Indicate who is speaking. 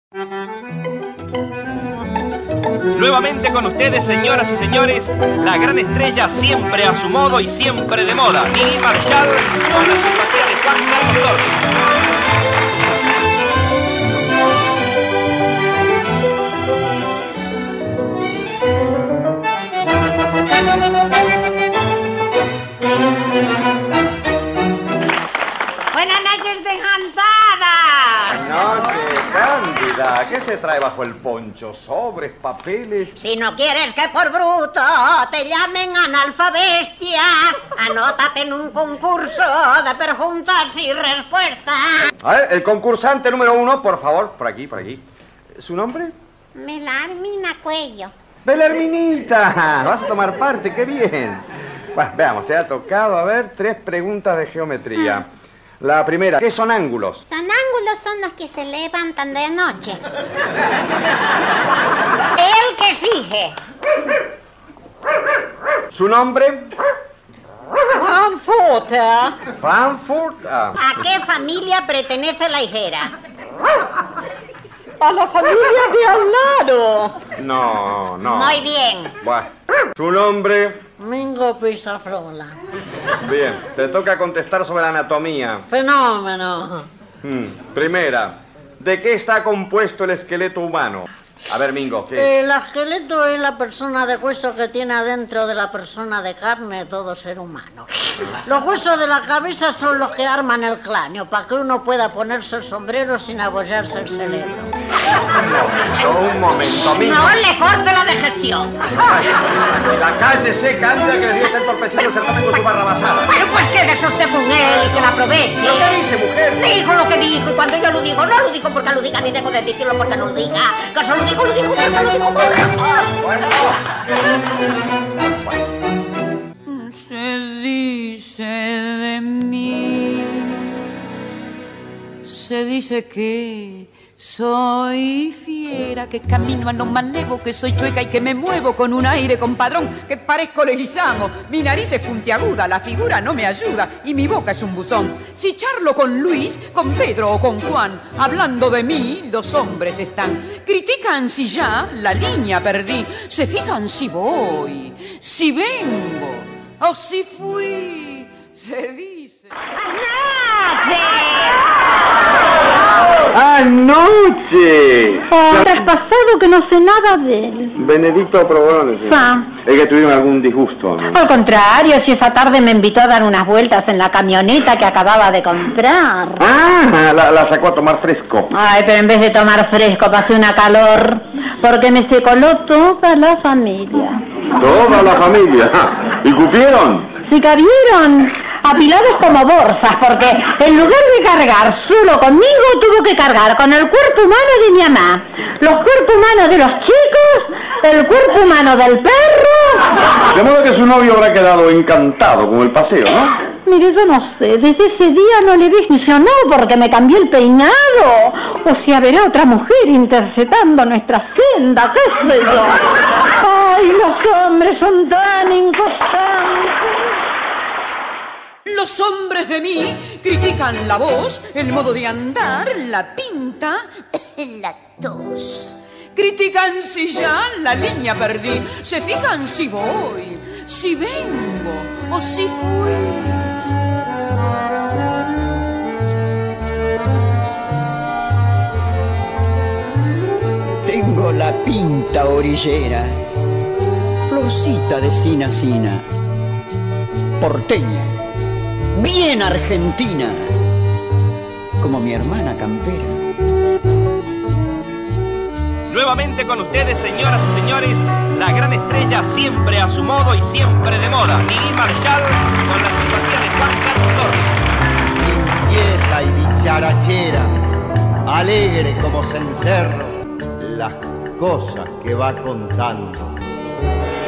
Speaker 1: Nuevamente con ustedes, señoras y señores, la gran estrella siempre a su modo y siempre de moda, Mini Marshall, con la simpatía de Juan Carlos Torres.
Speaker 2: Buenas noches, dejantadas.
Speaker 3: Buenas noches, Cándida. ¿Qué se trae bajo el poncho? ¿Sobres, papeles?
Speaker 2: Si no quieres que por bruto te llamen analfabestia, anótate en un concurso de preguntas y respuestas.
Speaker 3: A ver, el concursante número 1, por favor, por aquí. ¿Su nombre?
Speaker 2: Melarmina Cuello.
Speaker 3: ¡Belarminita! Vas a tomar parte, qué bien. Bueno, veamos, te ha tocado, a ver, 3 preguntas de geometría. La primera, ¿qué son ángulos?
Speaker 4: Son ángulos, son los que se levantan de noche.
Speaker 2: El que sigue.
Speaker 3: ¿Su nombre?
Speaker 2: Frankfurt.
Speaker 3: Frankfurt.
Speaker 2: ¿A qué familia pertenece la higuera?
Speaker 5: A la familia de al lado.
Speaker 3: No.
Speaker 2: Muy bien.
Speaker 3: Bueno, ¿su nombre?
Speaker 5: Mingo Pisafrola.
Speaker 3: Bien, te toca contestar sobre la anatomía.
Speaker 5: Fenómeno.
Speaker 3: Primera, ¿de qué está compuesto el esqueleto humano? A ver, Mingo, ¿qué?
Speaker 5: El esqueleto es la persona de hueso que tiene adentro de la persona de carne todo ser humano. Los huesos de la cabeza son los que arman el cráneo, para que uno pueda ponerse el sombrero sin abollarse el cerebro.
Speaker 3: Un momento, Mingo.
Speaker 2: No le corte la digestión.
Speaker 3: La calle seca, anda que le dio estar entorpeciendo el certamen con su barrabasada.
Speaker 2: Bueno, pues quédese usted con él, que la aproveche.
Speaker 3: ¿Qué dice, mujer?
Speaker 2: Dijo lo que dijo, y cuando yo lo digo, no lo digo porque lo diga, ni dejo de decirlo porque no lo diga. Que eso lo digo porque lo digo.
Speaker 3: Bueno.
Speaker 6: Se dice de mí, se dice que soy fiera, que camino a lo malevo, que soy chueca y que me muevo con un aire compadrón, que parezco leguizamo, mi nariz es puntiaguda, la figura no me ayuda y mi boca es un buzón. Si charlo con Luis, con Pedro o con Juan, hablando de mí, los hombres están. Critican si ya la línea perdí, se fijan si voy, si vengo o si fui, se dice.
Speaker 3: ¡Anoche!
Speaker 7: ¿Qué ha pasado que no sé nada de él?
Speaker 3: Benedicto Probones. Es que tuvieron algún disgusto, ¿no?
Speaker 7: Al contrario, si esa tarde me invitó a dar unas vueltas en la camioneta que acababa de comprar.
Speaker 3: Ah, la sacó a tomar fresco.
Speaker 7: Ay, pero en vez de tomar fresco pasé una calor, porque me se coló toda la familia.
Speaker 3: Toda la familia. ¿Y cupieron?
Speaker 7: ¿Sí cabieron? Apilados como bolsas, porque en lugar de cargar solo conmigo, tuvo que cargar con el cuerpo humano de mi mamá, los cuerpos humanos de los chicos, el cuerpo humano del perro.
Speaker 3: De modo que su novio habrá quedado encantado con el paseo, ¿no?
Speaker 7: Mire, yo no sé, desde ese día no le visionó porque me cambié el peinado. O sea, verá otra mujer interceptando nuestra senda, qué sé yo. Ay, los hombres son tan inconstantes.
Speaker 6: Los hombres de mí critican la voz, el modo de andar, la pinta, la tos. Critican si ya la línea perdí, se fijan si voy, si vengo o si fui.
Speaker 8: Tengo la pinta orillera, florcita de sina sina, porteña, bien argentina, como mi hermana campera.
Speaker 1: Nuevamente con ustedes, señoras y señores, la gran estrella siempre a su modo y siempre de moda, Mini Marshall, con la simpatía de Juan Carlos Torres.
Speaker 9: Inquieta y dicharachera, alegre como cencerro, las cosas que va contando.